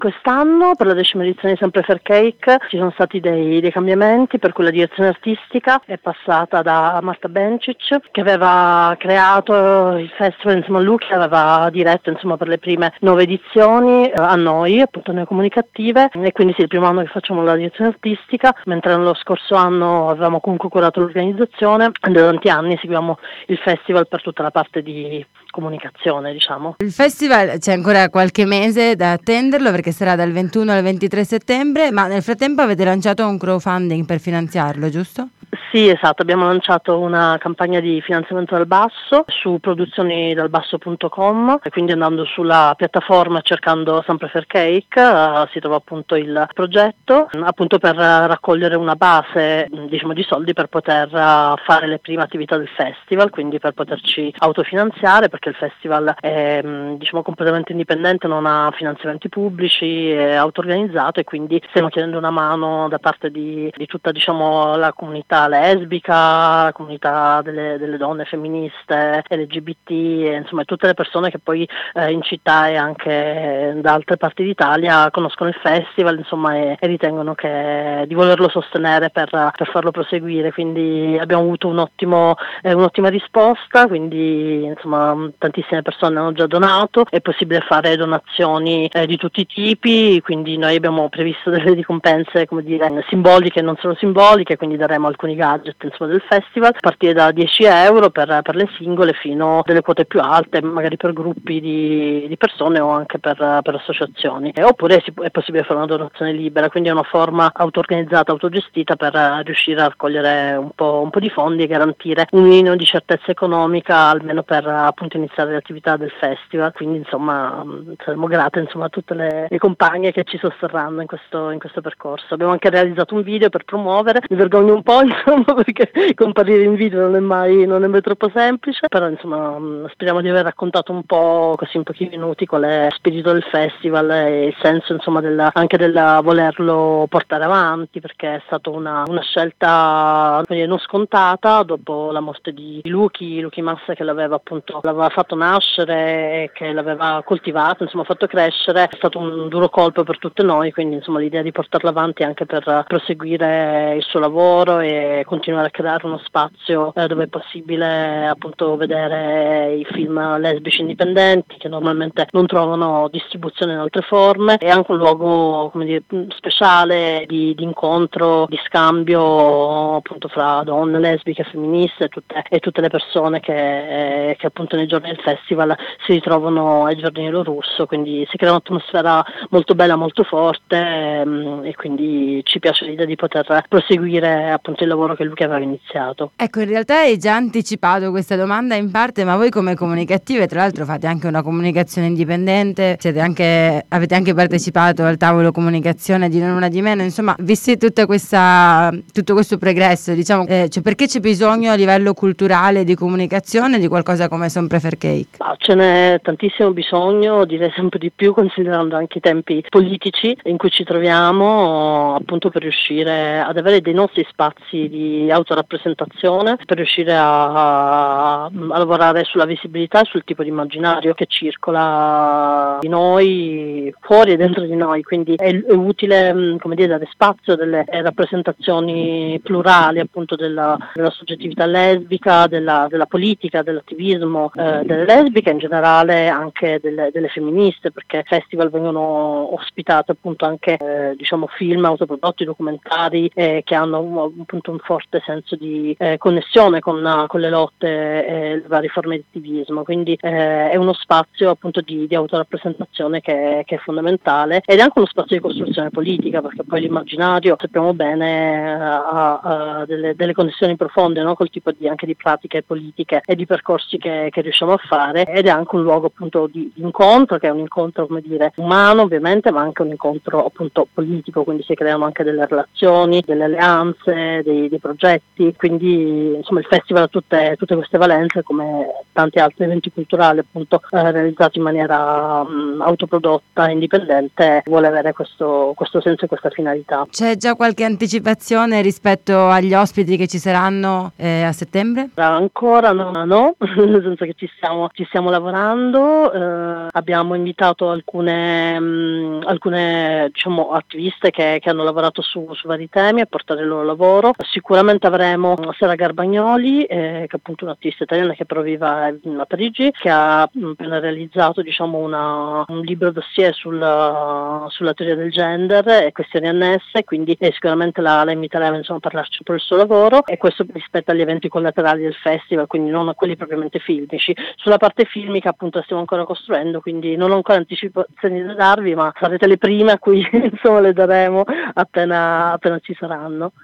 Quest'anno per la 10ª edizione di Sempre Fair Cake ci sono stati dei cambiamenti, per cui la direzione artistica è passata da Marta Bencic, che aveva creato il festival, insomma lui che aveva diretto insomma per le prime 9 edizioni, a noi appunto Noi Comunicative, e quindi sì, il primo anno che facciamo la direzione artistica, mentre lo scorso anno avevamo comunque curato l'organizzazione, e da tanti anni seguiamo il festival per tutta la parte di comunicazione, diciamo. Il festival c'è ancora qualche mese da attenderlo perché sarà dal 21 al 23 settembre, ma nel frattempo avete lanciato un crowdfunding per finanziarlo, giusto? Sì, esatto, abbiamo lanciato una campagna di finanziamento dal basso su produzionidalbasso.com, e quindi andando sulla piattaforma cercando Sempre Fair Cake si trova appunto il progetto, appunto per raccogliere una base diciamo di soldi per poter fare le prime attività del festival, quindi per poterci autofinanziare, perché il festival è diciamo completamente indipendente, non ha finanziamenti pubblici, è auto-organizzato, e quindi stiamo chiedendo una mano da parte di tutta diciamo la comunità lesbica, la comunità delle donne femministe, LGBT, insomma tutte le persone che poi in città e anche da altre parti d'Italia conoscono il festival, insomma, e ritengono di volerlo sostenere per farlo proseguire. Quindi abbiamo avuto un'ottima risposta, quindi insomma tantissime persone hanno già donato, è possibile fare donazioni di tutti i tipi, quindi noi abbiamo previsto delle ricompense, come dire, simboliche e non solo simboliche, quindi daremo alcuni gadget insomma del festival, a partire da 10 euro per le singole fino a delle quote più alte, magari per gruppi di persone o anche per associazioni, oppure è possibile fare una donazione libera, quindi è una forma auto-organizzata, autogestita per riuscire a raccogliere un po' di fondi e garantire un minimo di certezza economica almeno per appunto iniziare le attività del festival. Quindi insomma saremo grate insomma a tutte le compagne che ci sosterranno in questo percorso. Abbiamo anche realizzato un video per promuovere, mi vergogno un po' insomma perché comparire in video non è mai troppo semplice, però insomma speriamo di aver raccontato un po', così in pochi minuti, qual è lo spirito del festival e il senso insomma anche del volerlo portare avanti, perché è stata una scelta non scontata dopo la morte di Luchi Massa, che l'aveva fatto nascere e che l'aveva coltivato, insomma fatto crescere. È stato un duro colpo per tutte noi, quindi insomma l'idea di portarlo avanti anche per proseguire il suo lavoro e continuare a creare uno spazio dove è possibile appunto vedere i film lesbici indipendenti che normalmente non trovano distribuzione in altre forme, e anche un luogo, come dire, speciale di incontro, di scambio appunto fra donne lesbiche, femministe e tutte le persone che appunto nei giorni del festival si ritrovano ai Giardini Russo, quindi si crea un'atmosfera molto bella, molto forte, e quindi ci piace l'idea di poter proseguire appunto il lavoro che lui aveva iniziato. Ecco, in realtà hai già anticipato questa domanda in parte, ma voi come Comunicative, tra l'altro fate anche una comunicazione indipendente, avete anche partecipato al tavolo comunicazione di Non Una Di Meno, insomma, visti tutto questo progresso, diciamo, cioè perché c'è bisogno a livello culturale di comunicazione di qualcosa come Sempre Fair Cake? Ce n'è tantissimo bisogno, direi sempre di più, considerando anche i tempi politici in cui ci troviamo, appunto per riuscire ad avere dei nostri spazi di autorappresentazione, per riuscire a lavorare sulla visibilità e sul tipo di immaginario che circola di noi, fuori e dentro di noi. Quindi è utile, come dire, dare spazio a delle rappresentazioni plurali appunto della soggettività lesbica, della politica, dell'attivismo delle lesbiche, in generale anche delle femministe, perché festival vengono ospitate appunto anche diciamo film autoprodotti, documentari che hanno appunto un forte senso di connessione con le lotte e le varie forme di attivismo, quindi è uno spazio appunto di autorappresentazione che è fondamentale, ed è anche uno spazio di costruzione politica, perché poi l'immaginario, sappiamo bene, ha delle connessioni profonde, no? Col tipo anche di pratiche politiche e di percorsi che riusciamo a fare, ed è anche un luogo appunto di incontro, che è un incontro, come dire, umano ovviamente, ma anche un incontro appunto politico, quindi si creano anche delle relazioni, delle alleanze, dei progetti, quindi insomma il festival ha tutte queste valenze, come tanti altri eventi culturali appunto realizzati in maniera autoprodotta, indipendente, vuole avere questo senso e questa finalità. C'è già qualche anticipazione rispetto agli ospiti che ci saranno a settembre? Ancora no, nel senso che ci stiamo lavorando, abbiamo invitato alcune diciamo attiviste che hanno lavorato su vari temi a portare il loro lavoro. Sicuramente avremo Sara Garbagnoli, che è appunto un'attivista italiana che però vive a Parigi, che ha appena realizzato diciamo un libro dossier sulla teoria del gender e questioni annesse, quindi sicuramente la inviteremo insomma a parlarci un po' del suo lavoro, e questo rispetto agli eventi collaterali del festival, quindi non a quelli propriamente filmici. Sulla parte filmica appunto stiamo ancora costruendo, quindi non ho ancora anticipazioni da darvi, ma sarete le prime a cui insomma le daremo appena ci saranno.